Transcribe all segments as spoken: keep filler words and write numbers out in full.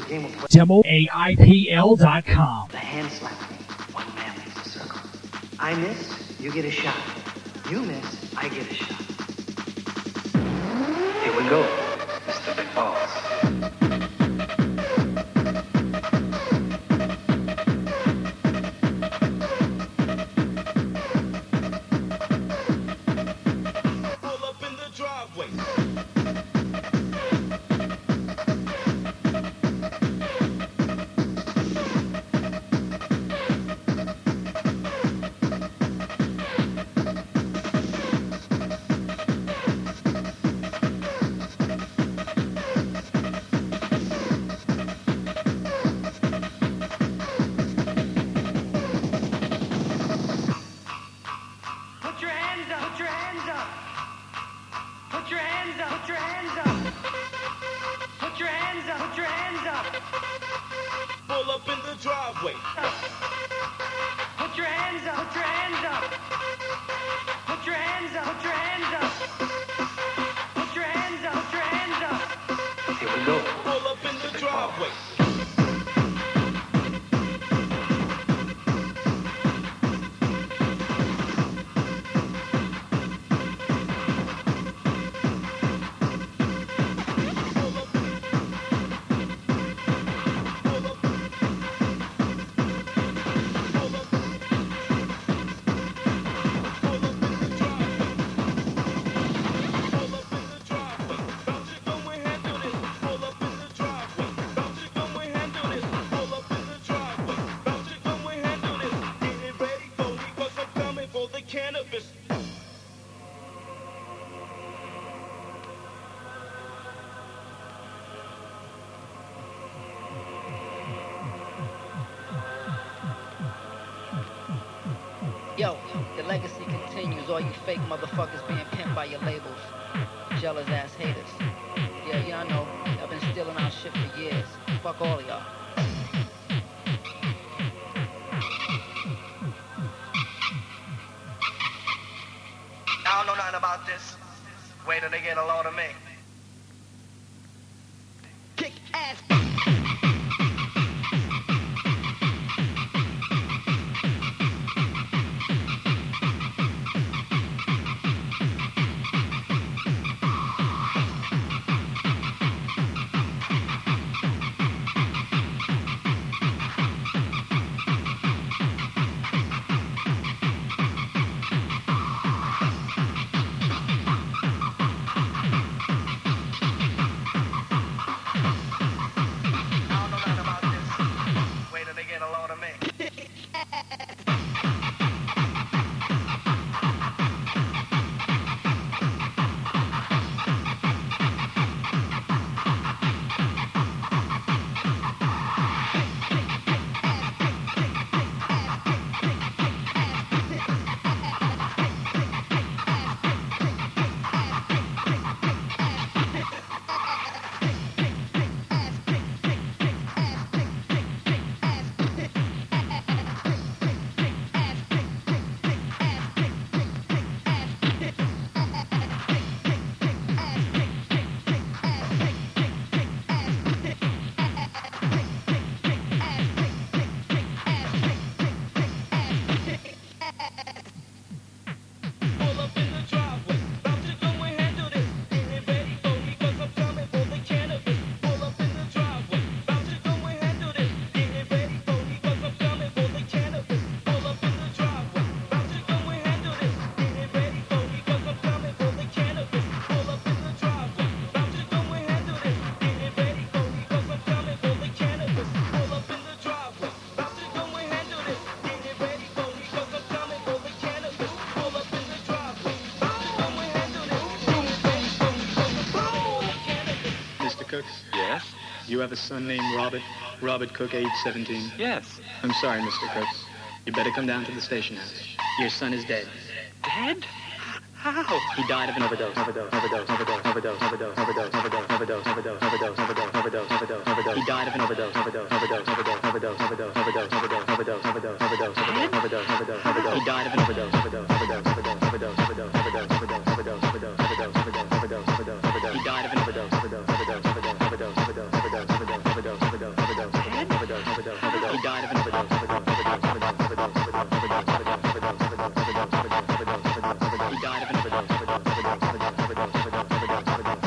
game will play. Demo A I P L dot com. The hand slapping. One man makes the circle. I miss, you get a shot. You miss, I get a shot. Here we go, Mister Big Balls. Yo, the legacy continues. All you fake motherfuckers being pimped by your labels. Jealous ass haters. Yeah, yeah, I know. I've been stealing our shit for years. Fuck all of y'all. I don't know nothing about this. Wait till they get a load of me. Kick ass. Cooks? Yes? You have a son named Robert? Robert Cook, age seventeen? Yes. I'm sorry, Mister Cooks. You better come down to the station house. Your son is dead. Dead? How? He died of an overdose. Overdose. Overdose. Overdose. Overdose. Overdose. Overdose. Overdose. Overdose. Overdose. Overdose. Overdose. Overdose. Overdose. Overdose. He died of an overdose. Overdose. Overdose. Overdose. Overdose. Overdose. Overdose. Overdose. Overdose. Overdose. Overdose. Overdose. Overdose. Overdose. He died of an overdose. Overdose. Overdose. Overdose. Overdose. Overdose. Overdose. Overdose. Overdose. Overdose. Overdose. Overdose. Overdose. Overdose. Overdose. He died of an overdose. Overdose. Overdose. Overdose. Overdose. Overdose. Overdose. Overdose. Overdose. Overdose.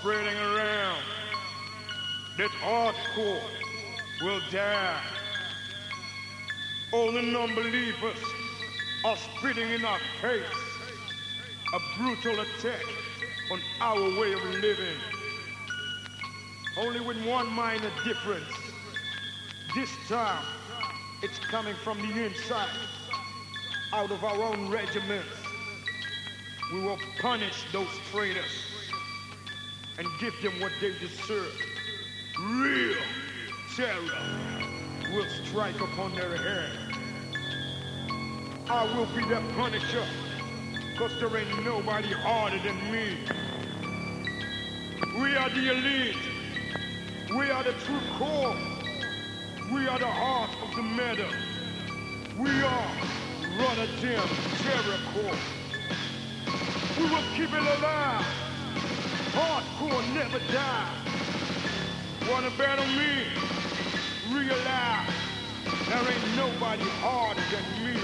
spreading around that hardcore will die. All the non-believers are spitting in our face a brutal attack on our way of living. Only with one minor difference. This time, it's coming from the inside, out of our own regiments. We will punish those traitors and give them what they deserve. Real terror will strike upon their head. I will be their punisher, cause there ain't nobody harder than me. We are the elite. We are the true core. We are the heart of the matter. We are Rotterdam Terror Corps. We will keep it alive. Hardcore never die. Wanna battle me? Realize there ain't nobody harder than me.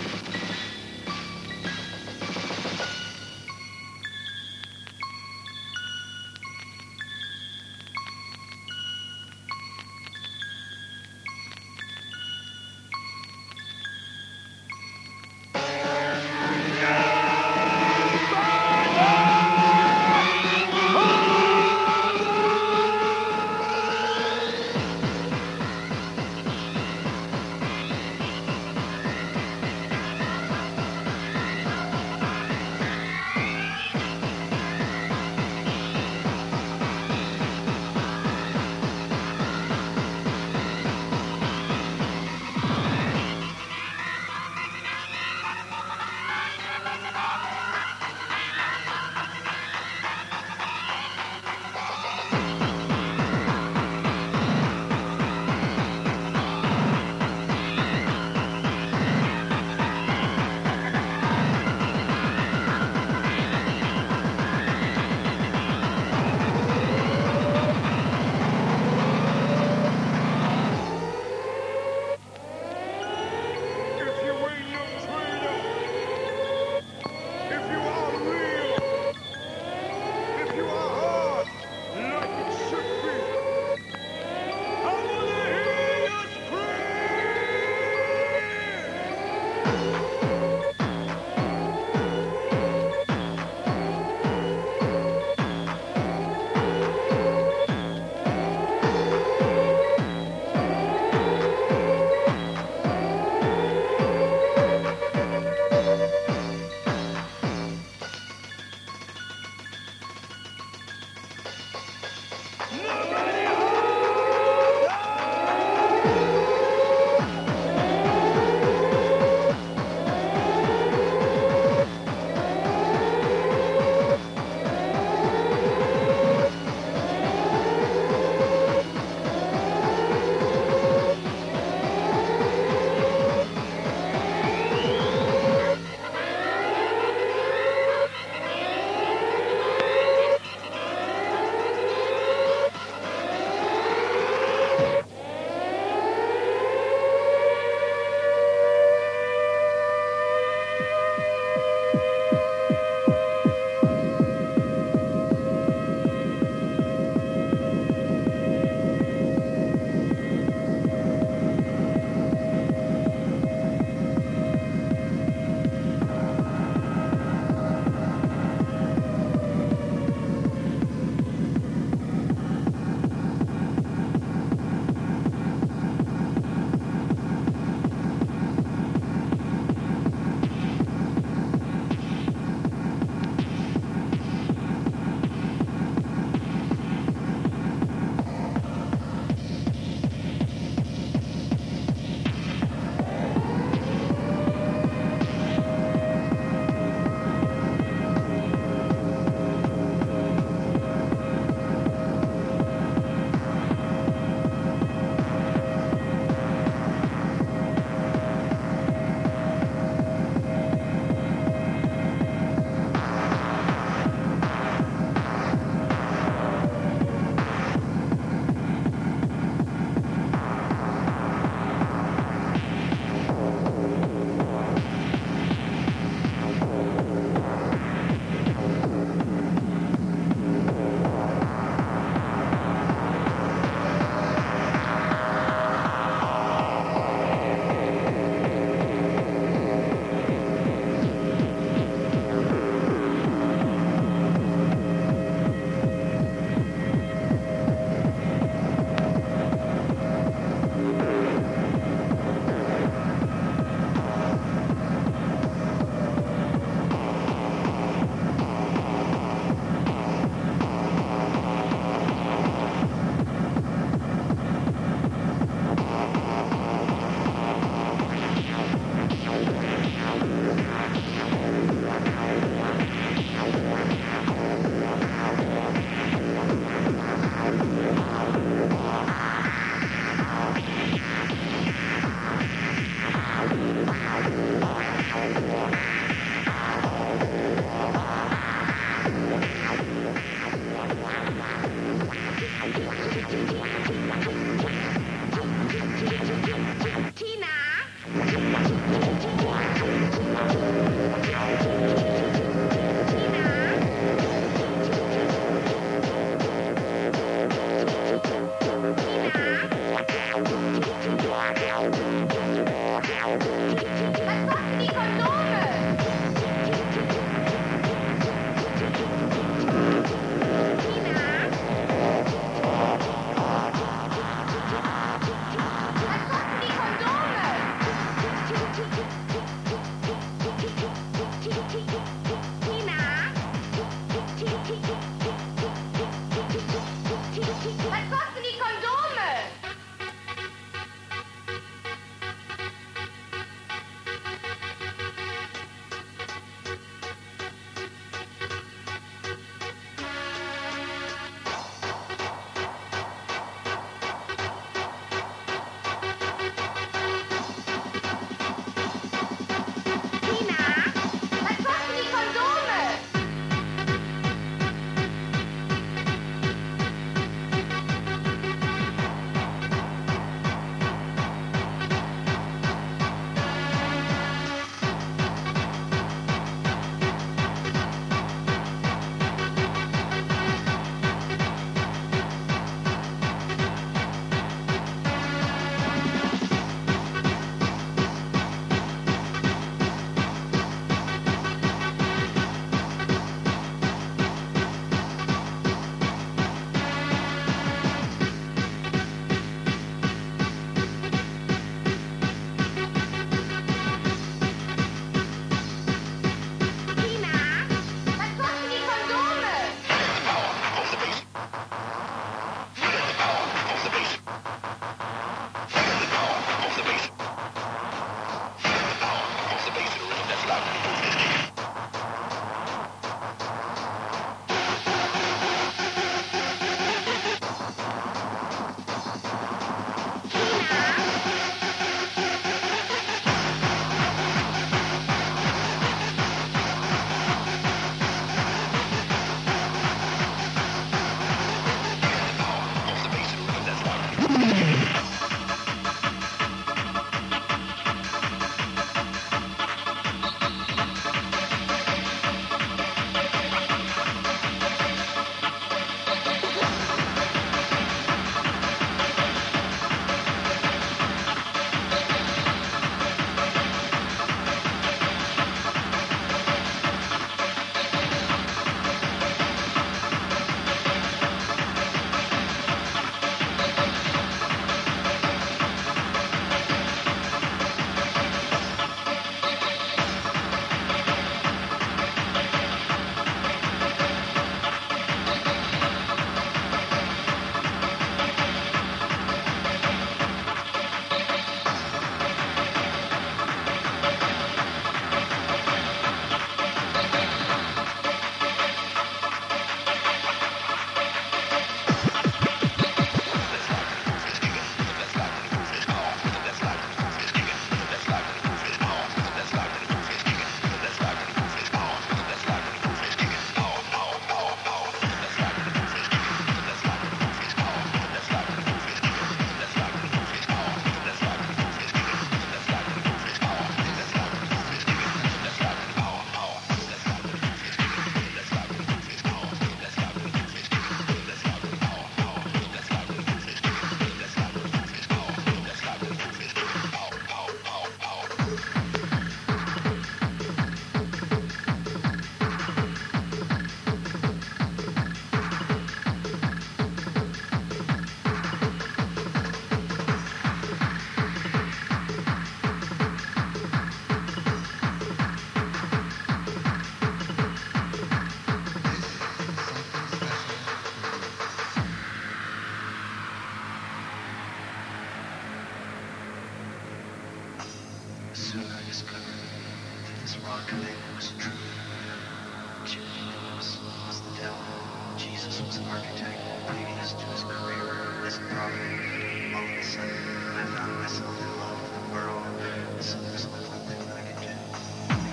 I found myself in love with the world. So there's only one thing that I can do.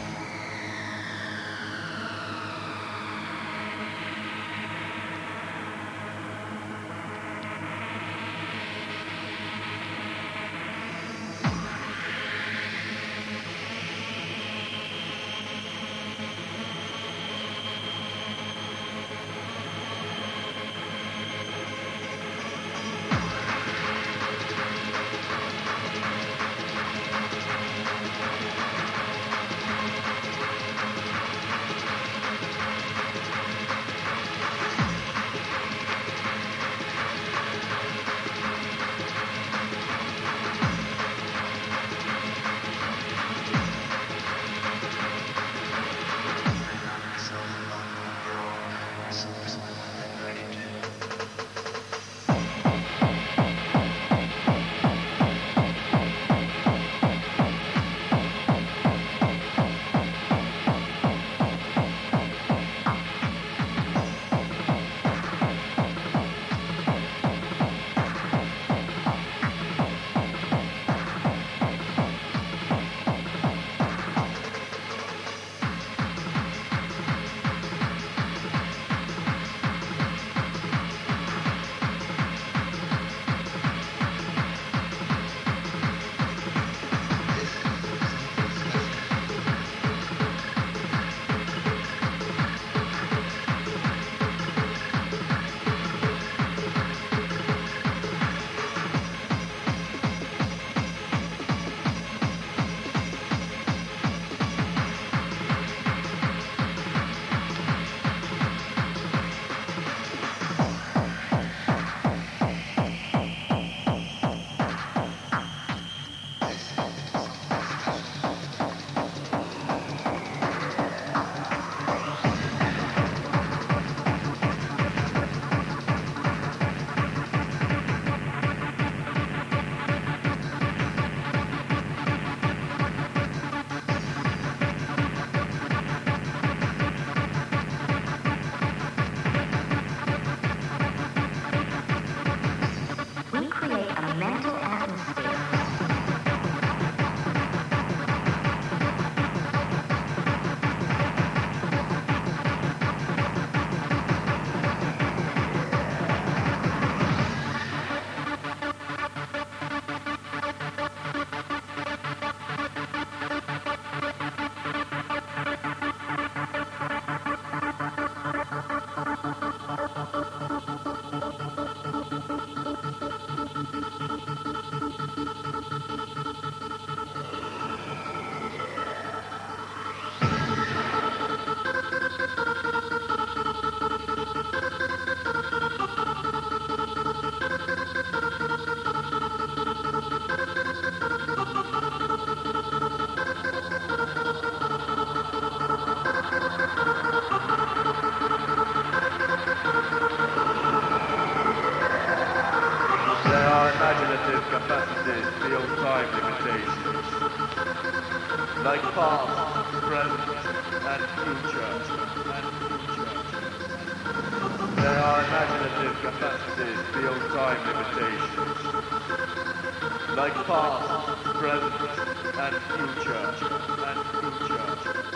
capacities beyond time limitations. Like past, present, and future. And future. There are imaginative capacities beyond time limitations. Like past, present, and future. And future.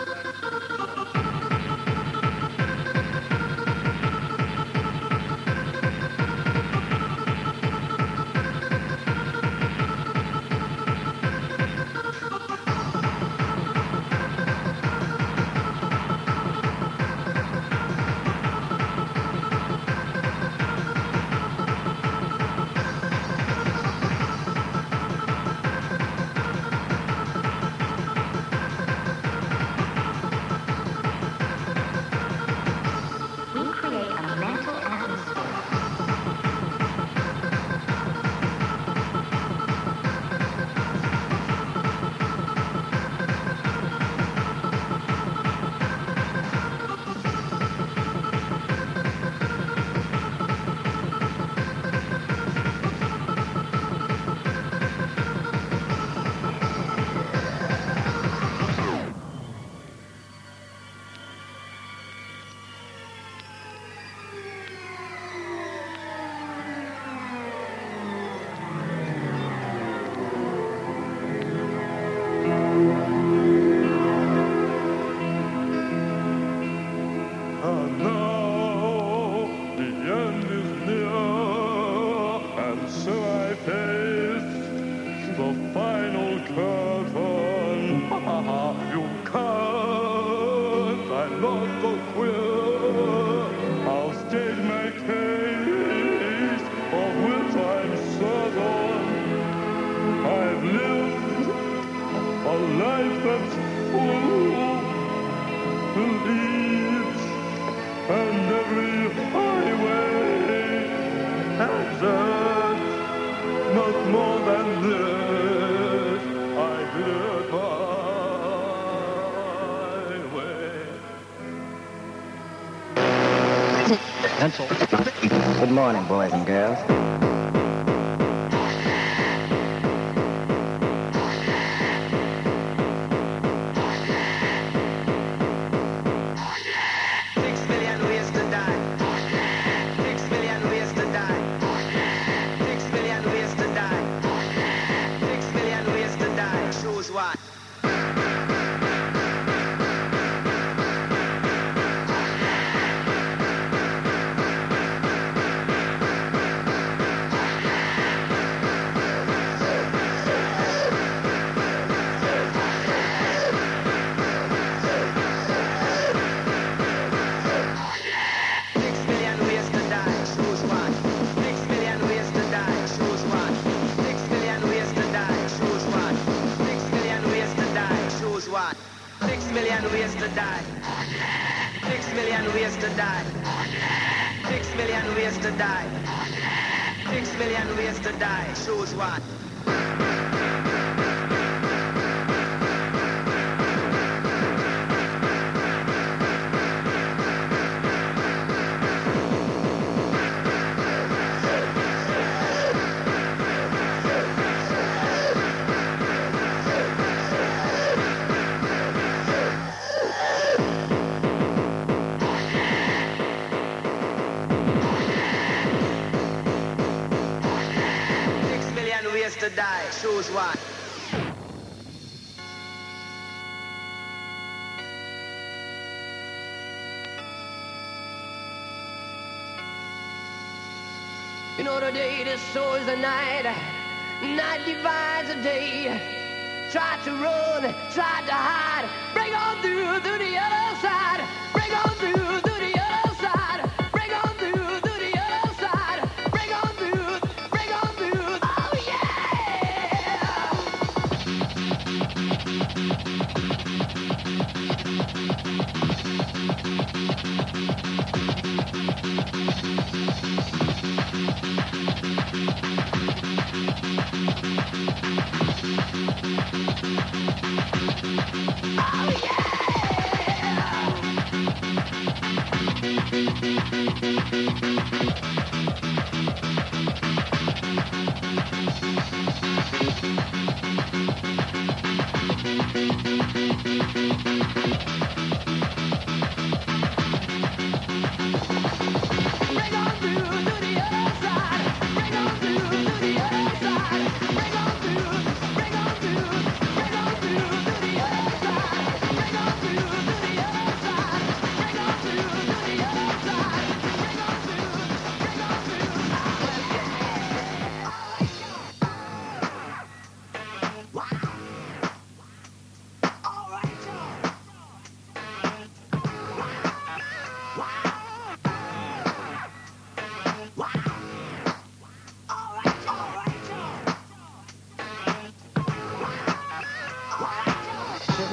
Good morning, boys and girls. Six million ways to die. Six million ways to die. Six million ways to die. Six million ways to die. Choose one. Six million ways to die. Six million ways to die. Six million ways to die. Six million ways to die. Choose one. To die, choose one. You know the day destroys the night, night divides the day. Try to run, try to hide, break on through to the other side, break on through to the other side, break on through to the other side, break on through, break on through, oh yeah!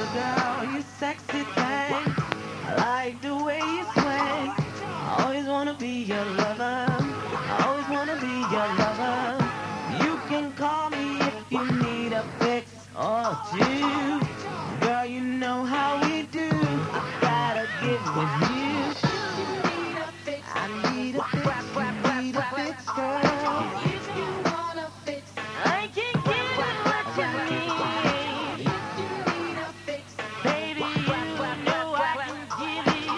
girl, you sexy thing. I like the way you swing. I always wanna be your lover. I always wanna be your lover. You can call me if you need a fix or two. Girl, you know how we do. I gotta get with you. I need a fix, I need a fix, girl. I can give you what you need. Baby, you know I can give you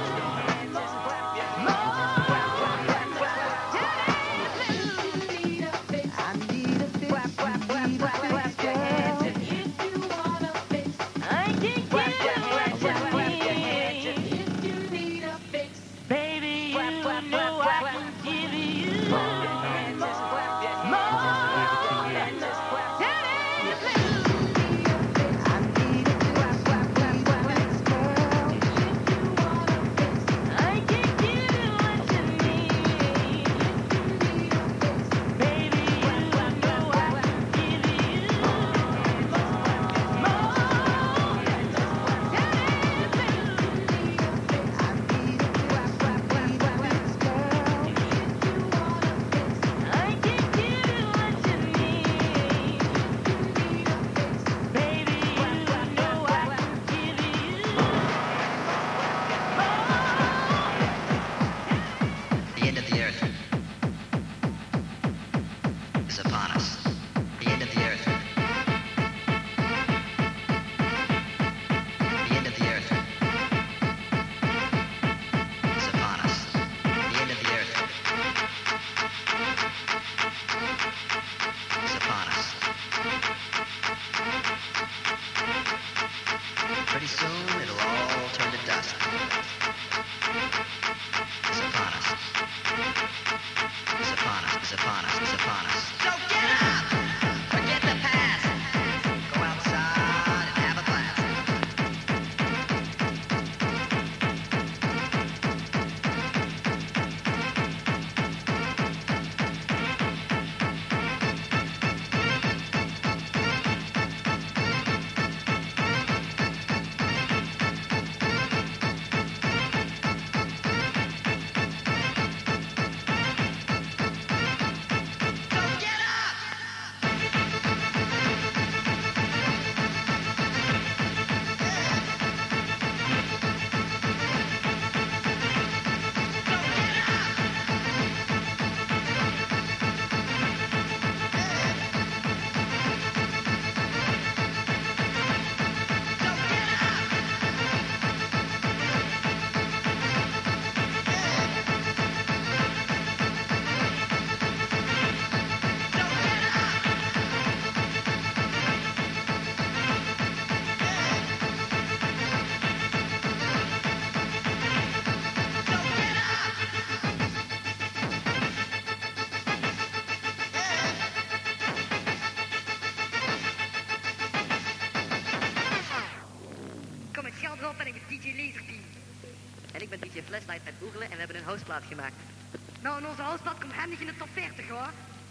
En ik ben D J Flashlight uit Oegelen en we hebben een houseplaat gemaakt. Nou, en onze houseplaat komt handig in de top veertig, hoor.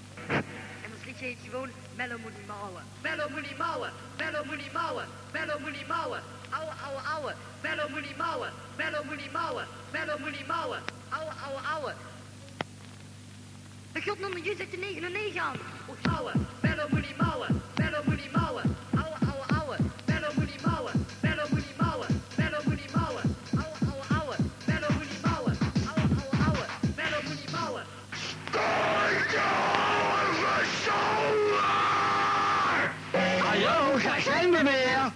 En ons liedje heet gewoon Mello moet niet mouwen. Mello moet niet mouwen, Mello moet niet mouwen, Mello moet niet mouwen. Ouwe, ouwe, ouwe, Mello moet niet mouwen, Mello moet niet mouwen, Mello moet niet mouwen. Ouwe, ouwe, ouwe. De god nummer, je zet de negen negen aan. Oeh, ouwe, Mello moet niet mouwen, Mello moet niet mouwen. Ouwe, ouwe, ouwe, Mello moet niet mouwen, Mello moet niet mouwen, Mello moet niet mouwen. Ouwe, ouwe, ouwe, Mello moet niet mouwen, ouwe, ouwe, ouwe, Mello moet niet mouwen. Hallo, daar zijn we weer.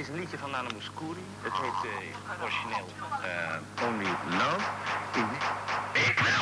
is een liedje van Nana Mouskouri. Het heet uh, origineel uh, Only Love. Ik wil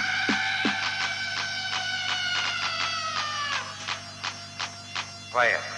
Quiet.